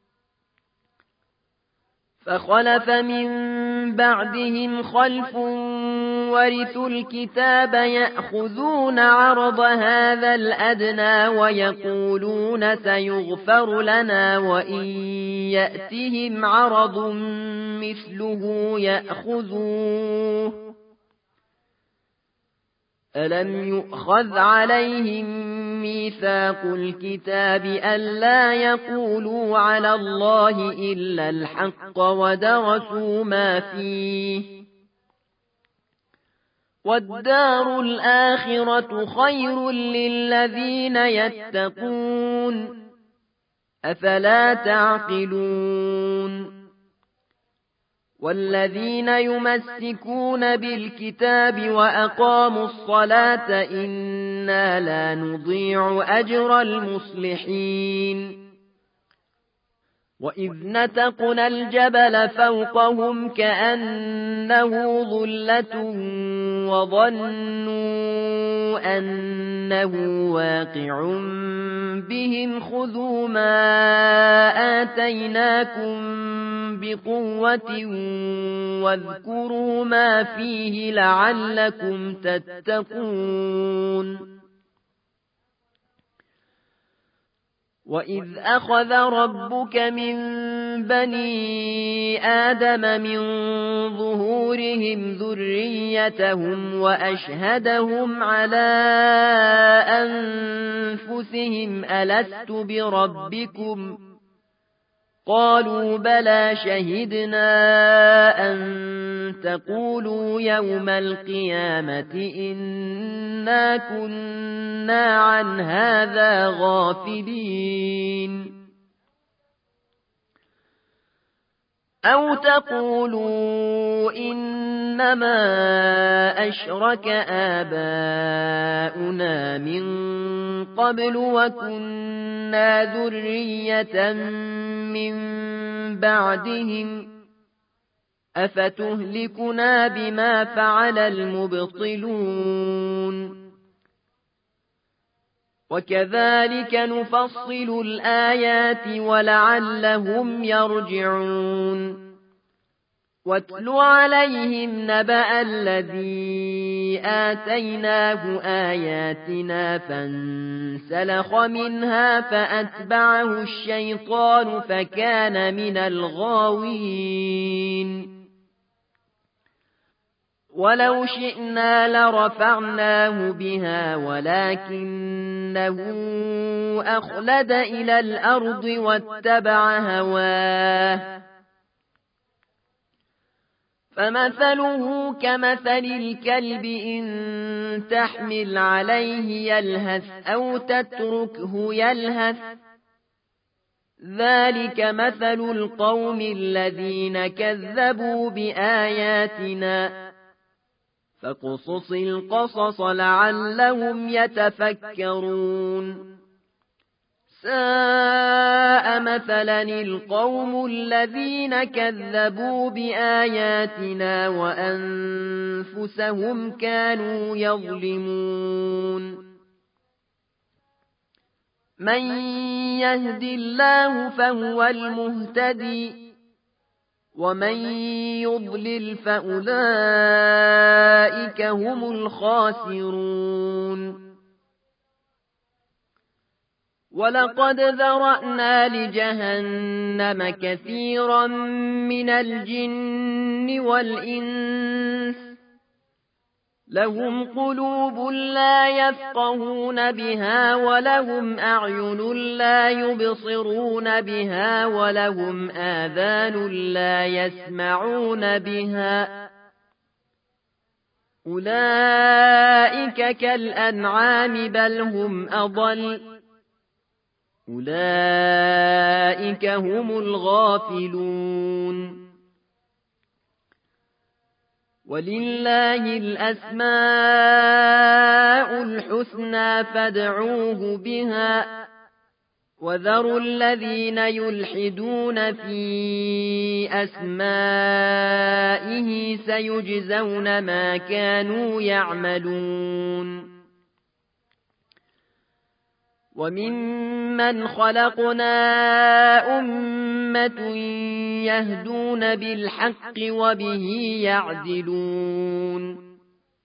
فخلف من بعدهم خلف ورثوا الكتاب يأخذون عرض هذا الأدنى ويقولون سيغفر لنا وإن يأتهم عرض مثله يأخذوه ألم يؤخذ عليهم ميثاق الكتاب ألا يقولوا على الله إلا الحق ودرسوا ما فيه والدار الآخرة خير للذين يتقون أفلا تعقلون والذين يمسكون بالكتاب وأقاموا الصلاة إنا لا نضيع أجر المصلحين وإذ نتقنا الجبل فوقهم كأنه ظلة وظنوا أنه واقع بهم خذوا ما آتيناكم بقوة واذكروا ما فيه لعلكم تتقون وإذ أخذ ربك من بني آدم من ظهورهم ذريتهم وأشهدهم على أنفسهم ألست بربكم قالوا بلى شهدنا أن تقولوا يوم القيامة إنا كنا عن هذا غافلين أو تقولوا إنما أشرك آباؤنا من قبل وكنا ذرية من بعدهم أفتهلكنا بما فعل المبطلون وكذلك نفصل الآيات ولعلهم يرجعون واتل عليهم نبأ الذي آتيناه آياتنا فانسلخ منها فأتبعه الشيطان فكان من الغاوين ولو شئنا لرفعناه بها ولكنه أخلد إلى الأرض واتبع هواه فمثله كمثل الكلب إن تحمل عليه يلهث أو تتركه يلهث ذلك مثل القوم الذين كذبوا بآياتنا فاقصص القصص لعلهم يتفكرون ساء مثلا القوم الذين كذبوا بآياتنا وأنفسهم كانوا يظلمون من يهد الله فهو المهتدي ومن يضلل فأولئك هم الخاسرون ولقد ذرأنا لجهنم كثيرا من الجن والإنس لهم قلوب لا يفقهون بها ولهم أعين لا يبصرون بها ولهم آذان لا يسمعون بها أولئك كالأنعام بل هم أضل أولئك هم الغافلون ولله الأسماء الحسنى فادعوه بها وذروا الذين يلحدون في أسمائه سيجزون ما كانوا يعملون وممن خلقنا أمة يهدون بالحق وبه يعدلون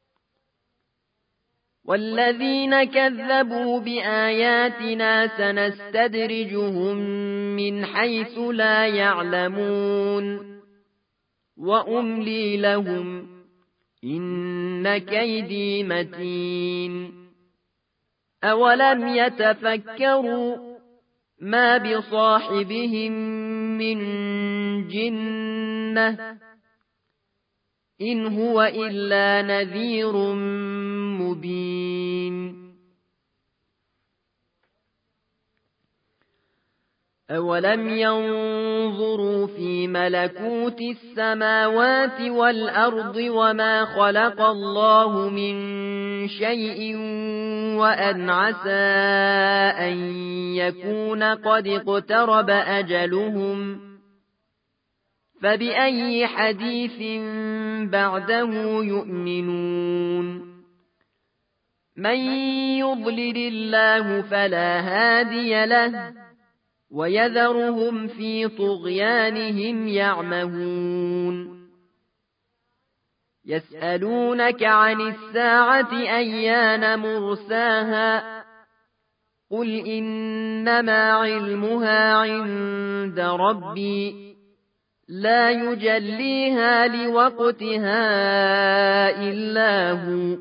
والذين كذبوا بآياتنا سنستدرجهم من حيث لا يعلمون وأملي لهم إن كيدي متين أولم يتفكروا ما بصاحبهم من جنة إن هو إلا نذير مبين أولم ينظروا في ملكوت السماوات والأرض وما خلق الله من شيء وأن عسى أن يكون قد اقترب أجلهم فبأي حديث بعده يؤمنون من يضلل الله فلا هادي له ويذرهم في طغيانهم يعمهون يسألونك عن الساعة أيان مرساها قل إنما علمها عند ربي لا يجليها لوقتها إلا هو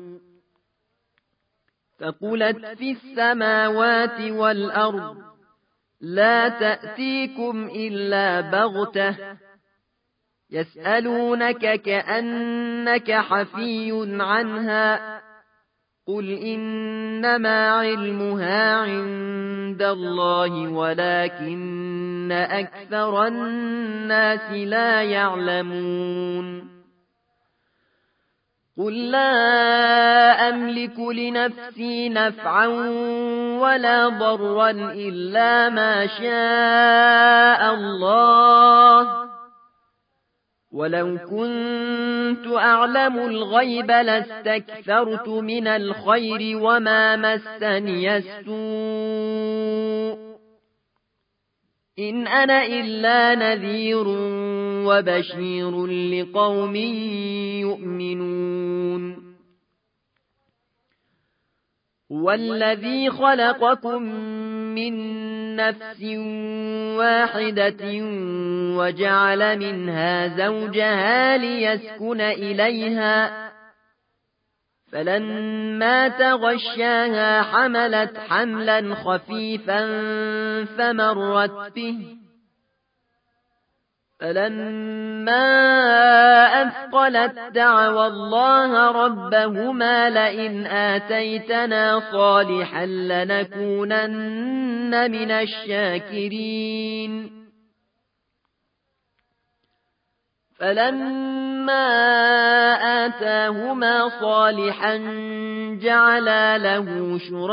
ثقلت في السماوات والأرض لا تأتيكم إلا بغتة يسألونك كأنك حفي عنها قل إنما علمها عند الله ولكن أكثر الناس لا يعلمون قل لا أملك لنفسي نفعا ولا ضرا إلا ما شاء الله ولو كنت أعلم الغيب لاستكثرت من الخير وما مسني السوء إن أنا إلا نذير وبشير لقوم يؤمنون هو الذي خلقكم من نفس واحدة وجعل منها زوجها ليسكن إليها فلما تغشاها حملت حملا خفيفا فمرت به فلما أثقلت دعوا الله ربهما لئن آتيتنا صالحا لنكونن من الشاكرين فلما آتاهما صالحا جعلا له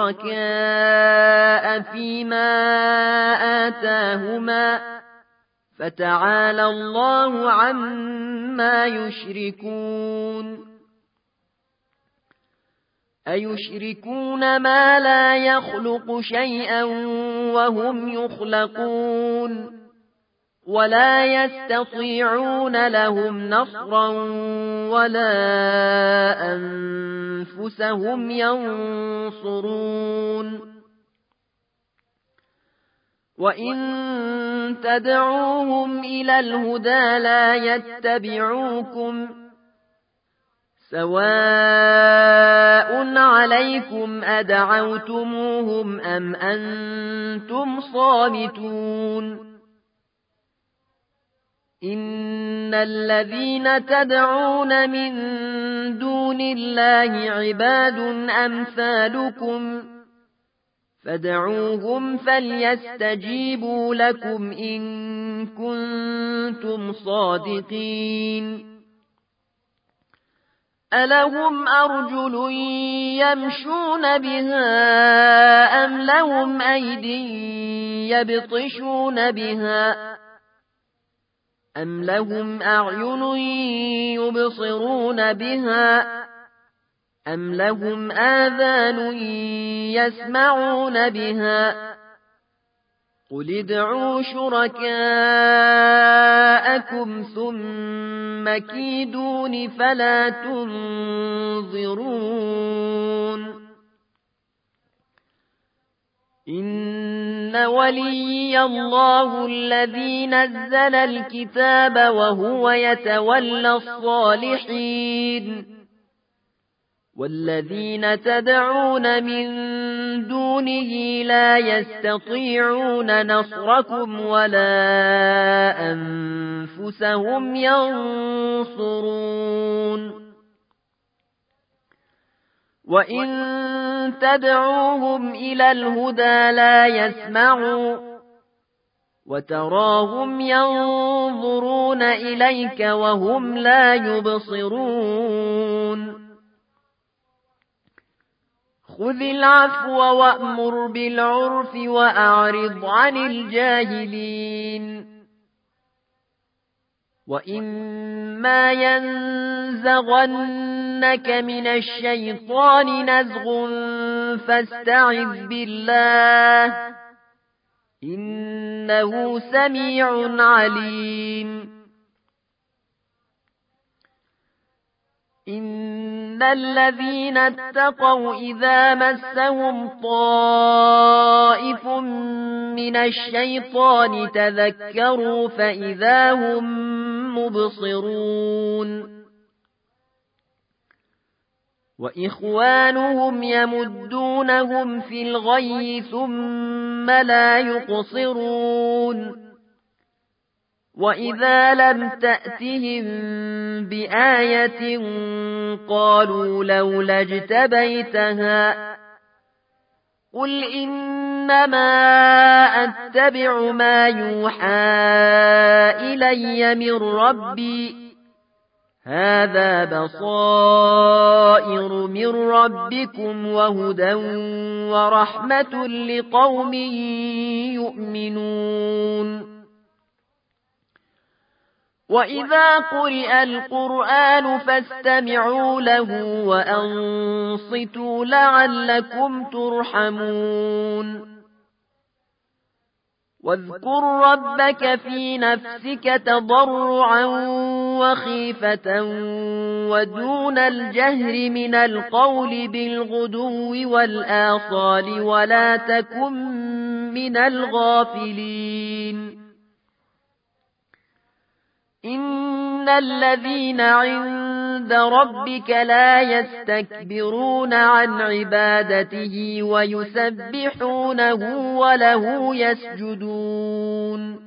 شركاء فيما آتاهما فتعالى الله عما يشركون أيشركون ما لا يخلق شيئا وهم يخلقون ولا يستطيعون لهم نصرا ولا أنفسهم ينصرون وإن تدعوهم إلى الهدى لا يتبعوكم سواء عليكم أدعوتموهم أم أنتم صامتون إن الذين تدعون من دون الله عباد أمثالكم فادعوهم فليستجيبوا لكم إن كنتم صادقين ألهم أرجل يمشون بها أم لهم أيدي يبطشون بها أم لهم أعين يبصرون بها أم لهم آذان يسمعون بها قل ادعوا شركاءكم ثم كيدون فلا تنظرون إن ولي الله الذي نزل الكتاب وهو يتولى الصالحين والذين تدعون من دونه لا يستطيعون نصركم ولا أنفسهم ينصرون وإن تدعوهم إلى الهدى لا يسمعوا وتراهم ينظرون إليك وهم لا يبصرون خذ العفو وأمر بالعرف وأعرض عن الجاهلين وإما ينزغنك من الشيطان نزغ فاستعذ بالله إنه سميع عليم إن الذين اتقوا إذا مسهم طائف من الشيطان تذكروا فإذا هم مبصرون وإخوانهم يمدونهم في الغي ثم لا يقصرون وإذا لم تأتهم بآية قالوا لولا اجتبيتها قل إنما أتبع ما يوحى إلي من ربي هذا بصائر من ربكم وهدى ورحمة لقوم يؤمنون وإذا قرئ القرآن فاستمعوا له وأنصتوا لعلكم ترحمون واذكر ربك في نفسك تضرعا وخيفة ودون الجهر من القول بالغدو والآصال ولا تكن من الغافلين إن الذين عند ربك لا يستكبرون عن عبادته ويسبحونه وله يسجدون